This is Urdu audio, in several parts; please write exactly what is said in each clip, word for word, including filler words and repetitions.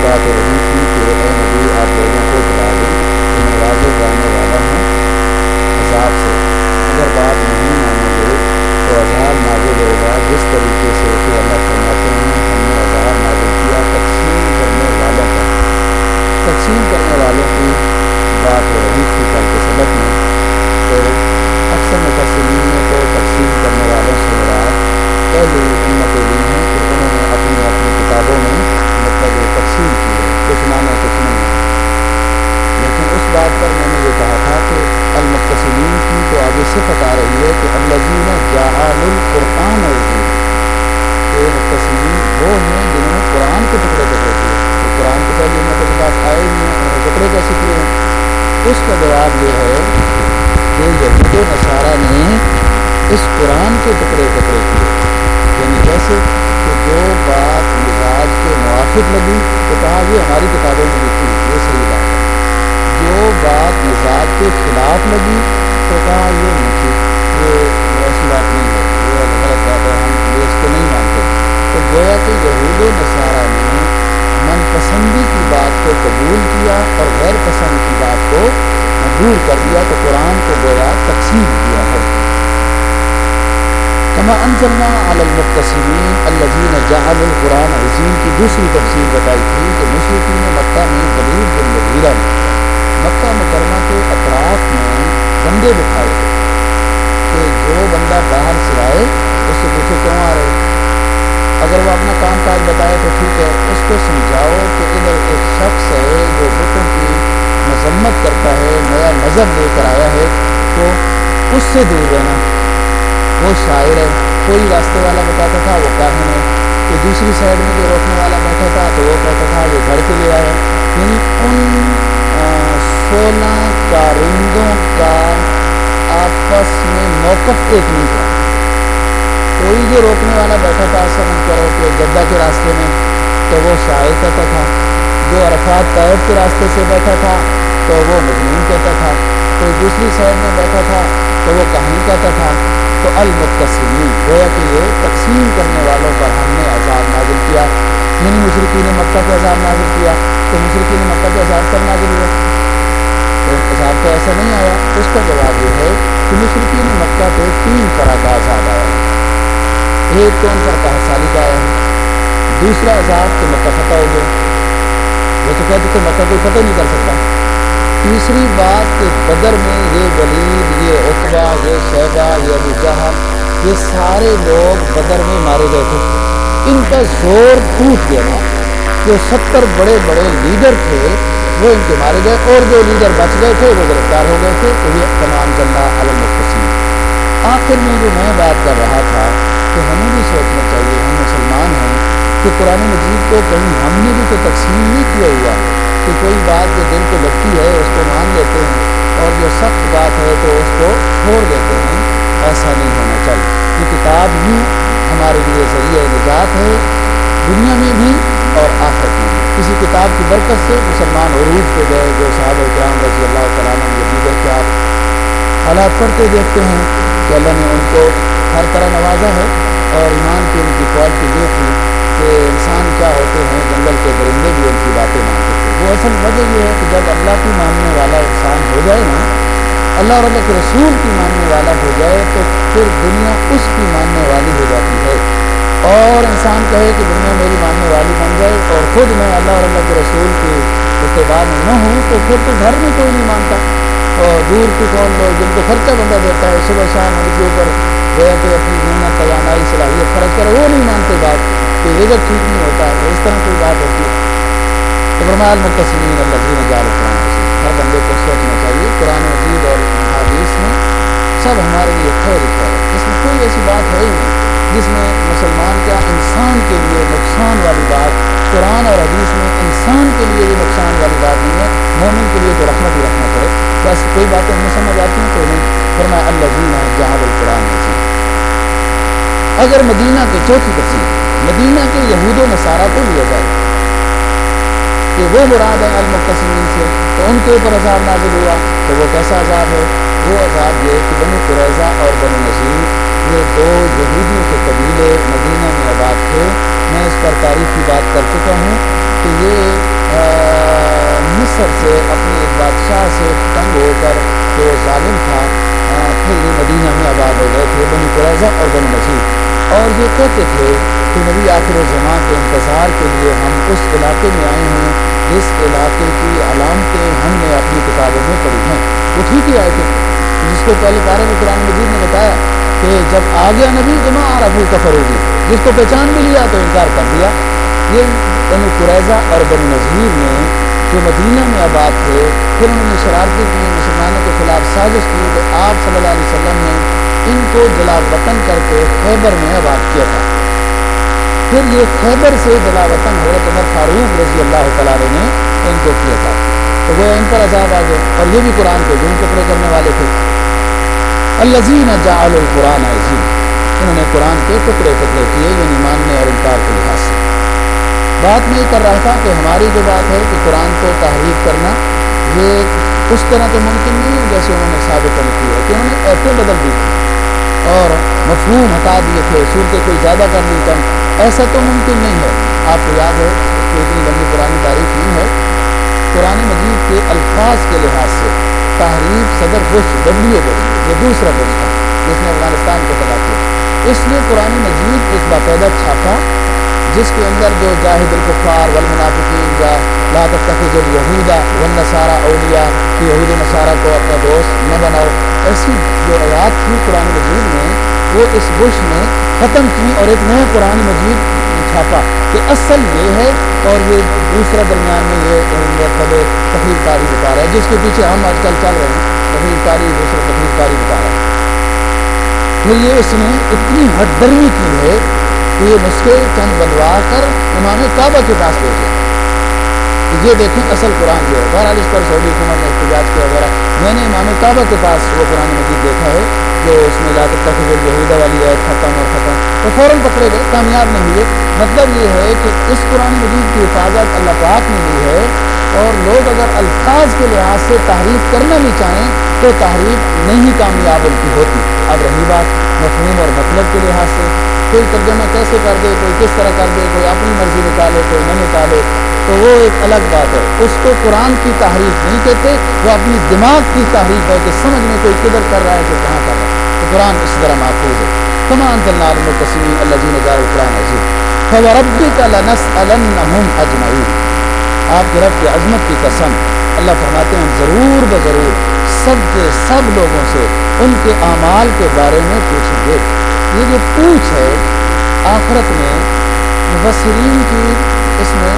دعا کر رہی تھی کہ اے نبی آپ لوگوں کو بلا دیں کہ میں واضح کرنے والا ہوں عذاب سے، اگر بات نہیں مانیں گے تو عذاب نازل ہوگا جس طریقے سے کہ اللہ فرماتے ہیں ہم نے عذاب نازل کیا تقسیم کرنے والوں پر۔ تقسیم کرنے والوں کی بات ہو رہی تھی کل کے سبق میں، تو اکثر مفسرین نے تو تقسیم کرنے والوں سے مراد پہلے امتیں لی ہیں کہ انہوں نے اپنی اپنی کتابوں میں مطلب تقسیم کی ہے، کچھ مانے کچھ نہیں ہے۔ لیکن اس بات پر میں نے یہ کہا تھا کہ المقتسمین کی تو آگے صفت آ رہی ہے کہ الذین جعلوا القرآن عظیم، کہ یہ مقتسمین وہ ہیں جنہوں نے قرآن کے ٹکڑے ٹکڑے کیے۔ تو قرآن کے پہلے امتوں کے پاس آئے ہی ہیں، انہوں نے ٹکڑے کیسے کیے ہیں؟ اس کا جواب یہ ہے کہ یہود و نصارہ نے اس قرآن کے ٹکڑے ٹکڑے کیے، یعنی کیسے کہ جو بات مزاج کے موافق لگی تو کہا یہ ہماری کتابوں میں لکھی ہے، یہ صحیح بات ہے۔ جو بات مزاج کے خلاف لگی تو کہا یہ نہیں، یہ ایسی بات نہیں ہے، یہ غلط بات ہے، ہم یہ اس کو نہیں مانتے۔ تو گویا کہ یہود و نصارہ نے من پسندی کی بات کو قبول کیا اور غیر پسند کی بات کو دور کر دیا، تو قرآن کو گویا تقسیم کیا ہے۔ کما انزلنا علی المقتسمین الذین جعلوا القرآن عظیم کی دوسری تفسیر بتائی تھی کہ مشرکین مکہ نے ولید بن مغیرہ نے مکہ مکرمہ کے اطراف میں بندے بٹھائے کہ جو بندہ باہر سے آئے اس سے پوچھو کیوں آ رہے، اگر وہ اپنا کام کاج بتائے تو ٹھیک ہے، اس کو سمجھاؤ کہ ادھر ایک شخص ہے جو بتوں کی مذمت کرتا ہے، نیا مذہب لے کر آیا ہے، تو اس سے دور رہنا۔ وہ شاعر ہے، کوئی راستے والا بتاتا تھا وہ کاہن ہے، کہ دوسری سائڈ میں جو روکنے والا بیٹھا تھا تو وہ کہتا تھا وہ گھر کے لے آیا۔ یعنی ان سولہ کارندوں کا آپس میں موقف ایک نہیں تھا۔ کوئی جو روکنے والا بیٹھا تھا سمجھ کرو کہ جدہ کے راستے میں تو وہ شاعر کہتا تھا، جو عرفات طائف کے راستے سے بیٹھا تھا تو وہ مجنون کہتا تھا، کوئی دوسری سائڈ میں بیٹھا تھا تو وہ کہانی کہتا تھا۔ تو المقتسمین گویا کہ یہ تقسیم کرنے والوں پر ہم نے عذاب نازل کیا، یعنی مشرکین مکہ پہ عذاب نازل کیا۔ تو مشرکین مکہ پہ عذاب کب نازل ہوا؟ تو عذاب تو ایسا نہیں آیا۔ اس کا جواب یہ ہے کہ مشرکین مکہ پہ تین طرح کا عذاب آیا۔ ایک تو ان پر قحط سالی کا آیا، دوسرا عذاب کہ مکہ فتح ہو گیا، وہ تو کہتے تھے مکہ کوئی فتح نہیں کر سکتا۔ تیسری بات کہ بدر میں یہ ولید، یہ عتبہ، یہ شیبہ، یہ ابو جہل، یہ سارے لوگ بدر میں مارے گئے تھے، ان کا زور ٹوٹ گیا تھا۔ جو ستر بڑے بڑے لیڈر تھے وہ ان کے مارے گئے، اور جو لیڈر بچ گئے تھے وہ گرفتار ہو گئے تھے۔ تو یہ تمام کرنا علی المقتسمین۔ آخر میں جو میں بات کر رہا تھا کہ ہمیں بھی سوچنا چاہیے، ہم مسلمان ہیں، کہ قرآن مجید کو کہیں ہم نے بھی تو تقسیم نہیں کیا ہوا کہ کوئی بات جو دل کو لگتی ہے اس کو مان لیتے ہیں اور جو سخت بات ہے تو اس کو چھوڑ دیتے ہیں۔ ایسا نہیں ہونا چاہیے۔ یہ کتاب ہی ہمارے لیے ذریعہ نجات ہے، دنیا میں بھی اور آخرت میں بھی۔ اسی کتاب کی برکت سے مسلمان عروج پہ گئے، جو صحابہ کرام رضی اللہ تعالیٰ عنہ جو نظر کے حالات پڑھتے دیکھتے ہیں کہ اللہ نے ان کو ہر طرح نوازا ہے، اور ایمان کی ان کی کوالٹی یہ تھی کہ انسان کیا ہوتے ہیں، جنگل کے درندے بھی ان کی باتیں مانتے تھے۔ وہ اصل وجہ یہ ہے کہ جب اللہ کی ماننے والا انسان ہو جائے نا، اللہ اور اللہ کے رسول کی ماننے والا ہو جائے، تو پھر دنیا اس کی ماننے والی ہو جاتی ہے۔ اور انسان کہے کہ دنیا میری ماننے والی بن جائے اور خود میں اللہ اور اللہ کے رسول کے اتباع میں نہ ہوں، تو پھر تو گھر میں کوئی نہیں مانتا۔ اور دور کی کون لوگ جن کو خرچہ بندہ دیتا ہے صبح شام ان کے اوپر گویا کہ اپنی محنت توانائی صلاحیت خرچ کرے، وہ نہیں مانتے بات کہ رزق ٹھیک نہیں ہوتا، تو اس طرح کوئی بات ہوتی ہے۔ تو فرمایا المقتسمین الذین جعلوا القرآن عظیم، ہر بندے کو سوچنا چاہیے قرآن مجید اور احادیث میں سب ہمارے لیے خیر خیر ہے، اس میں کوئی ایسی بات ہے ہی نہیں جس میں مسلمان کا انسان کے لیے نقصان والی بات، قرآن اور حدیث میں انسان کے لیے بھی نقصان والی بات نہیں ہے، مومن کے لیے تو رحمت ہی رحمت ہے۔ بس کوئی باتیں ہمیں سمجھ آتی ہیں کوئی نہیں۔ فرمایا الذین جعلوا القرآن عظیم۔ اگر مدینہ کے چوتھی تفسیر مدینہ کے یہود و نصارہ کو لیا جائے کہ وہ مراد ہے المقتسمین سے، تو ان کے اوپر عذاب نازل ہوا، تو وہ کیسا عذاب ہے؟ وہ عذاب یہ کہ بنو قریظہ اور بنو نذیر یہ دو یہودیوں کے قبیلے مدینہ میں آباد تھے۔ میں اس پر تاریخی بات کر چکا ہوں کہ یہ سے اپنے ایک بادشاہ سے تنگ ہو کر جو ظالم تھا پھر یہ مدینہ میں آباد ہو گئے تھے بنی قریظہ اور بنی نذیر، اور یہ کہتے تھے کہ نبی آخر الزمان کے انتظار کے لیے ہم اس علاقے میں آئے ہیں جس علاقے کی علامتیں ہم نے اپنی کتابوں میں پڑھی ہیں۔ وہ ٹھیک ہی آئے تھے جس کو پہلے پارے میں قرآن مجید نے بتایا کہ جب آ گیا نبی بما عرفوا کفروا بہ، جس کو پہچان بھی لیا تو انکار کر دیا۔ یہ بنی قریظہ اور بنی نذیر نے جو مدینہ میں آباد تھے، پھر انہوں نے شرارتی کی، مسلمانوں کے خلاف سازش کی تو آپ صلی اللہ علیہ وسلم نے ان کو جلا وطن کر کے خیبر میں آباد کیا تھا۔ پھر یہ خیبر سے جلا وطن حضرت عمر فاروق رضی اللہ تعالیٰ عنہ نے ان کو کیا تھا، تو وہ ان پر عذاب آ گئے، اور یہ بھی قرآن کے جن ٹکڑے کرنے والے تھے۔ الذین جعلوا القرآن عضین، انہوں نے قرآن کے ٹکڑے ٹکڑے کیے، یعنی ماننے اور انکار کے لحاظ سے۔ بات میں یہ کر رہا تھا کہ ہماری جو بات ہے کہ قرآن کو تحریف کرنا یہ اس طرح تو ممکن نہیں ہے جیسے انہوں نے ثابت نہیں کی ہے کہ انہوں نے ایسے بدل دی تھی اور مفہوم ہٹا دیے تھے، صورتیں کوئی زیادہ کر دی کم، ایسا تو ممکن نہیں ہے۔ آپ کو یاد ہے کہ اتنی لمبی پرانی تاریخ نہیں ہے، قرآن مجید کے الفاظ کے لحاظ سے تحریف صدر بش ڈبلیو بش یہ دوسرا بش تھا جس نے افغانستان کو تباہ کیا، اس نے قرآن مجید ایک باقاعدہ چھاپا جس کے اندر جو جاہد الکفار والمنافقین یا لا تتخذوا اليہود والنصارى اولیاء کہ یہود و نصارہ کو اپنا دوست نہ بناؤ، ایسی جو آیات تھی قرآن مجید میں وہ اس بش نے ختم کی اور ایک نیا قرآن مجید چھاپا کہ اصل یہ ہے، اور یہ دوسرا درمیان میں یہ مرتبہ تخلیق کاری بتا رہا ہے جس کے پیچھے ہم آج کل چل رہے ہیں، تخلیق کاری دوسرا تخلیق کاری بتا رہا ہے۔ پھر یہ اس نے اتنی ہٹ درمی کی ہے کہ یہ نسخے چند بنوا کر امام کعبہ کے پاس لے گئے کہ یہ دیکھیں اصل قرآن یہ ہے۔ بہرحال اس پر سعودی حکومت نے احتجاج کیا وغیرہ، میں نے امام کعبہ کے پاس وہ قرآن مجید دیکھا ہے جو اس میں لا تتخذوا اليہود والی ہے، ختم اور ختم، تو فوراً پکڑے گئے، کامیاب نہیں ہوئے۔ مطلب یہ ہے کہ اس قرآن مجید کی حفاظت اللہ پاک نے ہوئی ہے، اور لوگ اگر الفاظ کے لحاظ سے تحریف کرنا بھی چاہیں تو تحریف نہیں کامیاب ان کی ہوتی۔ اب رہی بات مفہوم اور مطلب کے لحاظ سے، کوئی ترجمہ کیسے کر دے، کوئی کس طرح کر دے، کوئی اپنی مرضی نکالے کوئی نہ نکالے، تو وہ ایک الگ بات ہے، اس کو قرآن کی تحریف نہیں کہتے، وہ اپنی دماغ کی تحریف ہے کہ سمجھ میں کوئی کدھر کر رہا ہے کہ کہاں کر رہا ہے، تو قرآن اس طرح محفوظ ہے۔ کما انزلنا علی المقتسمین الذین جعلوا القرآن عضین فوربک لنسألنہم اجمعین، آپ کے رب کی عظمت کی قسم، اللہ فرماتے ہیں ضرور بضرور سب کے سب لوگوں سے ان کے اعمال کے بارے میں پوچھیں گے۔ یہ جو پوچھ ہے آخرت میں مفسرین کی اس میں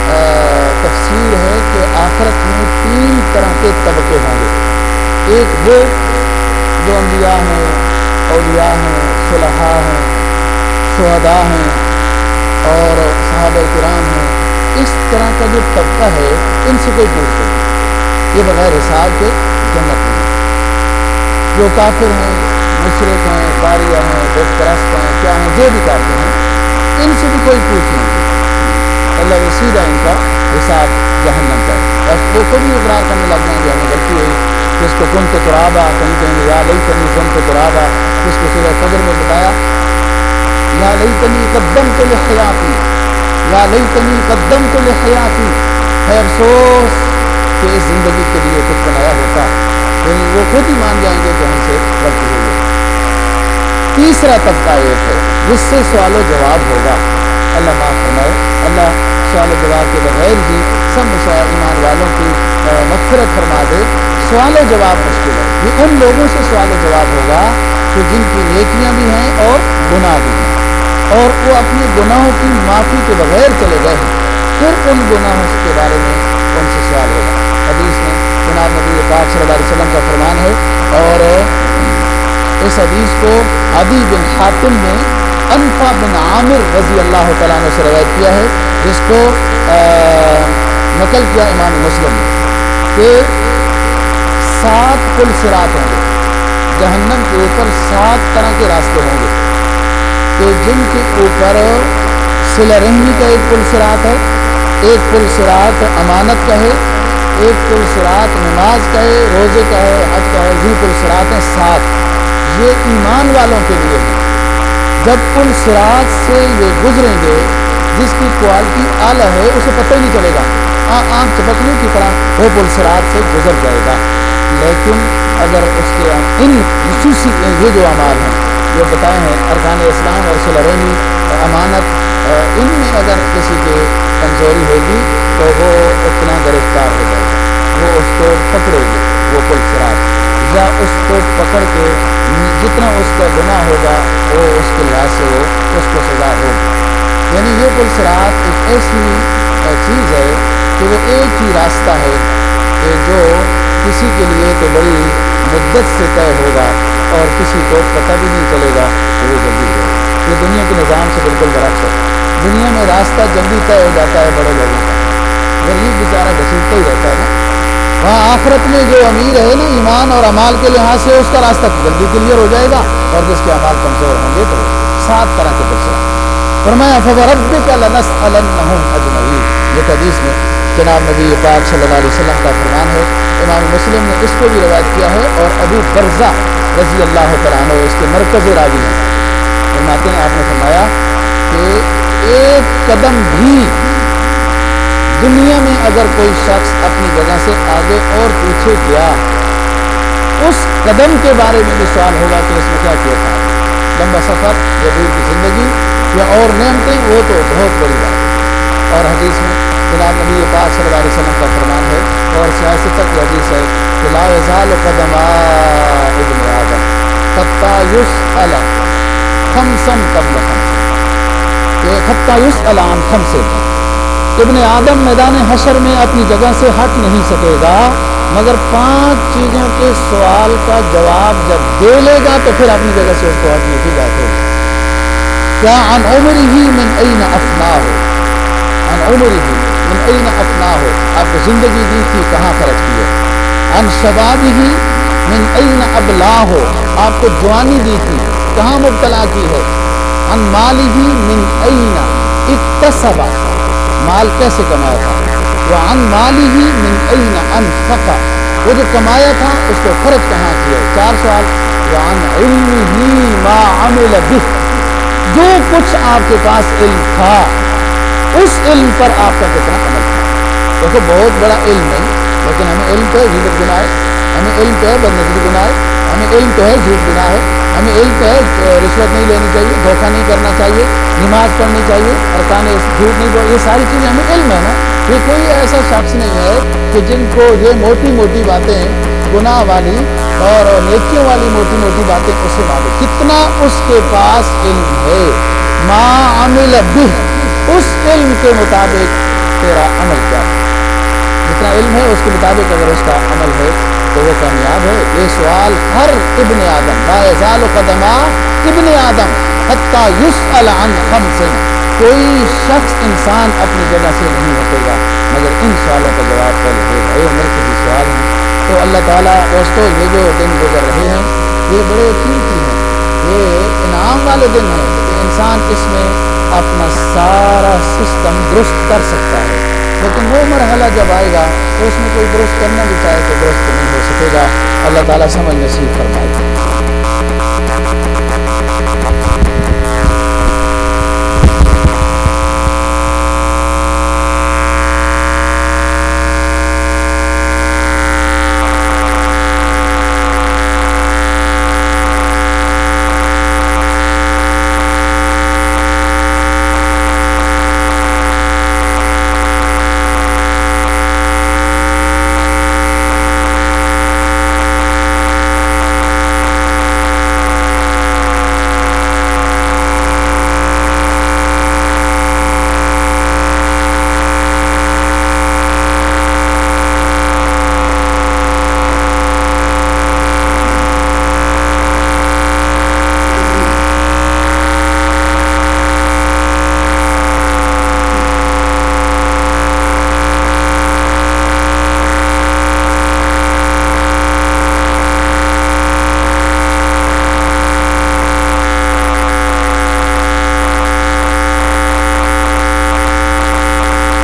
تفسیر ہے کہ آخرت میں تین طرح کے طبقے ہوں گے، ایک وہ جو انبیاء ہیں، اولیاء ہیں، صلحاء ہیں، شہداء ہیں اور صحابہ کرام ہیں، اس طرح کا جو طبقہ ہے ان سے کوئی پوچھ نہیں، یہ بغیر حساب کے جنت میں۔ جو کافر ہیں، مشرک ہیں، قاریہ ہیں، بت پرست ہیں، کیا ہیں، جو بھی کافر ہیں، ان سے بھی کوئی پوچھ نہیں، اللہ وہ سیدھا ان کا حساب جہنم کا، اور وہ خود ہی اقرار کرنے لگ جائیں گے ہمیں غلطی ہوئی، جس کو کن تو ترابا، کہیں کہیں گے یا لیتنی کن تو ترابا، جس کو سورہ فجر میں بتایا یا لیتنی قدمت لحیاتی، یا لیتنی قدمت لحیاتی، ہے افسوس کہ اس زندگی کے لیے کچھ بنایا ہوتا، یعنی وہ خود ہی مان جائیں گے کہ ہم سے غلطی ہوئی ہے۔ تیسرا طبقہ ایک ہے جس سے سوال و جواب ہوگا، اللہ معاف فرمائے، اللہ سوال و جواب کے بغیر ہی سب ایمان والوں کی مغفرت فرما دے۔ سوال و جواب مشکل ہے، یہ ان لوگوں سے سوال و جواب ہوگا کہ جن کی نیکیاں بھی ہیں اور گناہ بھی ہیں، اور وہ اپنے گناہوں کی معافی کے بغیر چلے گئے ہیں، پھر ان گناہوں کے بارے میں ان سے سوال ہوگا۔ حدیث میں جناب نبی پاک صلی اللہ علیہ وسلم کا فرمان ہے، اور اس حدیث کو عدی بن حاتم نے انفا بن عامر رضی اللہ تعالیٰ عنہ سے روایت کیا ہے، جس کو نقل کیا امام مسلم نے، کہ سات پل صراط ہوں گے جہنم کے اوپر، سات طرح کے راستے ہوں گے کہ جن کے اوپر صلہ رحمی کا ایک پل صراط ہے، ایک پل صراط امانت کا ہے، ایک پل صراط نماز کا ہے، روزے کا ہے، حج کا ہے، یہ پل صراط ہیں سات، یہ ایمان والوں کے لیے ہے۔ جب ان صراط سے یہ گزریں گے، جس کی کوالٹی اعلیٰ ہے اسے پتہ ہی نہیں چلے گا آنکھ چپکنے کی طرح وہ پرسرات سے گزر جائے گا۔ لیکن اگر اس کے ان خصوصی یہ جو اعمال ہیں جو بتائے ہیں ارکان اسلام اور صلح امانت، ان میں اگر کسی کی کمزوری ہوگی تو وہ اتنا گرفتار ہو جائے گا، وہ اس کو پکڑے گا وہ پرسرات، یا اس کو پکڑ کے جتنا اس کا گناہ ہوگا وہ اس کے لحاظ سے اس کو سزا ہوگی۔ یعنی یہ پرسرات ایک ایسی چیز ہے کہ وہ ایک ہی راستہ ہے کہ جو کسی کے لیے تو بڑی مدت سے طے ہوگا اور کسی کو پتہ بھی نہیں چلے گا کہ وہ جلدی ہے۔ یہ دنیا کے نظام سے بالکل برعکس ہے۔ دنیا میں راستہ جلدی طے ہو جاتا ہے بڑے لوگوں کا، غریب بیچارہ گھسیٹتا ہی رہتا ہے نا۔ وہاں آخرت میں جو امیر ہے نا ایمان اور اعمال کے لحاظ سے اس کا راستہ جلدی کلیئر ہو جائے گا، اور جس کے اعمال کمزور ہوں گے تو سات طرح کے بچے فرمایا فَوَرَبِّكَ لَنَسْأَلَنَّهُمْ أَجْمَعِينَ۔ یہ حدیث میں جناب نبی پاک صلی اللہ علیہ وسلم کا فرمان ہے۔ امام مسلم نے اس کو بھی روایت کیا ہے، اور ابو برزہ رضی اللہ تعالیٰ عنہ اس کے مرکز راوی ہیں، فرماتے ہیں آپ نے فرمایا کہ ایک قدم بھی دنیا میں اگر کوئی شخص اپنی جگہ سے آگے اور پیچھے گیا، اس قدم کے بارے میں بھی سوال ہوگا کہ اس میں کیا کیا تھا۔ لمبا سفر یا دور کی زندگی یا اور نعمتیں وہ تو بہت بڑی بات ہے۔ اور حدیث میں جناب نبی پاک صلی اللہ علیہ وسلم کا فرمان ہے، اور سیاست کی حدیث ہے کہ لا یزال قدما ابن آدم حتی یسأل خمسا قبل خمس، کہ حتی یسأل عن خمس، ابن آدم میدان حشر میں اپنی جگہ سے ہٹ نہیں سکے گا مگر پانچ چیزوں کے سوال کا جواب جب دے لے گا تو پھر اپنی جگہ سے اس کو ہٹنے کی بات ہوگی۔ کیا عن عمرہ من این افناہ، عن عمرہ من این افناہ، آپ کو زندگی دی تھی کہاں خرچ کی ہے۔ عن شبابہ من این ابلاہ، آپ کو جوانی دی تھی کہاں مبتلا کی ہے۔ عن مالہ من این اکتسب، مال کیسے کمایا تھا۔ وعن مالہ من این انفق، وہ جو کمایا تھا اس کو خرچ کہاں کیا۔ چار سوال۔ وعن علمہ ما عمل بہ، جو کچھ آپ کے پاس علم تھا اس علم پر آپ کا کتنا عمل تھا۔ دیکھو بہت بڑا علم ہے، لیکن ہمیں علم تو ہے غیبت گناہ ہے، ہمیں علم تو ہے بدنظری گناہ ہے، ہمیں علم تو ہے جھوٹ گناہ ہے، ہمیں علم تو ہے رشوت نہیں لینی چاہیے، دھوکہ نہیں کرنا چاہیے، نماز پڑھنی چاہیے، ارکان جھوٹ نہیں بول، یہ ساری چیزیں ہمیں علم ہے نا۔ یہ کوئی ایسا شخص نہیں ہے کہ جن کو یہ موٹی موٹی باتیں گناہ والی اور نیکیوں والی موٹی موٹی باتیں اسے معلوم، کتنا اس کے پاس علم ہے۔ ما عمل بہ، اس علم کے مطابق تیرا عمل کیا ہے، جتنا علم ہے اس کے مطابق اگر اس کا عمل ہے تو وہ کامیاب ہے۔ یہ سوال ہر ابن آدم، لا یزال قدما ابن آدم حتی یسأل عن خمس، کوئی شخص انسان اپنی جگہ سے نہیں ہٹے گا مگر ان سوالوں کا جواب کل ہوگا۔ یہ مرکزی سوال ہے۔ تو اللہ تعالیٰ دوستو یہ جو دن گزر رہے ہیں یہ بڑے قیمتی ہیں، یہ انعام والے دن ہیں کہ انسان اس میں اپنا سارا سسٹم درست کر سکتا ہے، لیکن وہ مرحلہ جب آئے گا تو اس میں کوئی درست کرنا بھی چاہے تو درست نہیں ہو سکے گا۔ اللہ تعالیٰ سمجھ نصیب فرمائے۔